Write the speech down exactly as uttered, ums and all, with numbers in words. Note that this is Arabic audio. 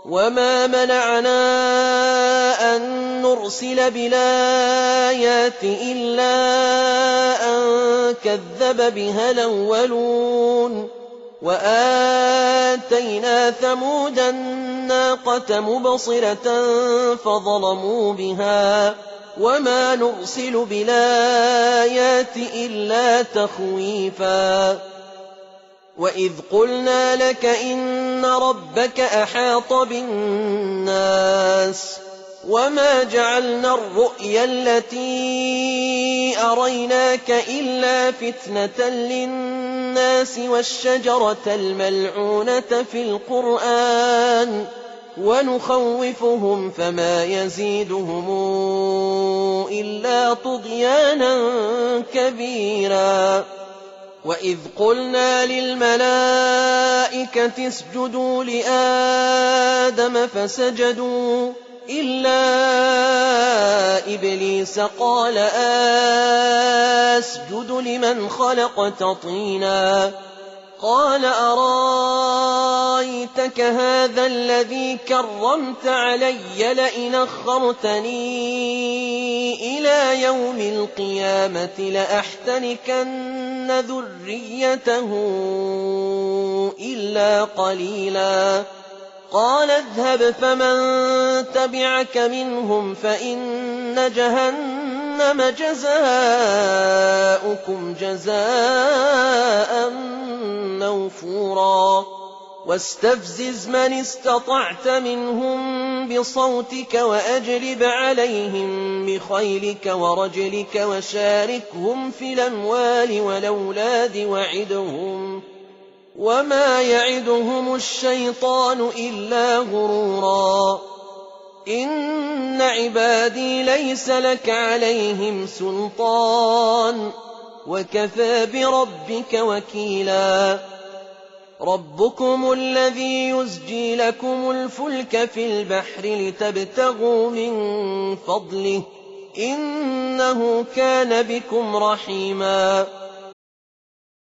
وما منعنا أن نرسل بالآيات إلا أن كذب بها الأولون وآتينا ثمود الناقة مبصرة فظلموا بها وما نرسل بالآيات إلا تخويفا وإذ قلنا لك إن ربك أحاط بالناس وما جعلنا الرؤيا التي أريناك إلا فتنة للناس والشجرة الملعونة في القرآن ونخوفهم فما يزيدهم إلا طغيانا كبيرا وإذ قلنا للملائكة اسجدوا لآدم فسجدوا إلا إبليس قال أسجد لمن خلقت طينا قال أرايتك هذا الذي كرمت علي لئن أخرتني إلى يوم القيامة لأحتنكن ذريته إلا قليلا قال اذهب فمن تبعك منهم فإن جهنم جزاؤكم جزاء موفورا واستفزز من استطعت منهم بصوتك وأجلب عليهم بخيلك ورجلك وشاركهم في الأموال والأولاد وعدهم وما يعدهم الشيطان إلا غرورا إن عبادي ليس لك عليهم سلطان وكفى بربك وكيلا ربكم الذي يزجي لكم الفلك في البحر لتبتغوا من فضله إنه كان بكم رحيما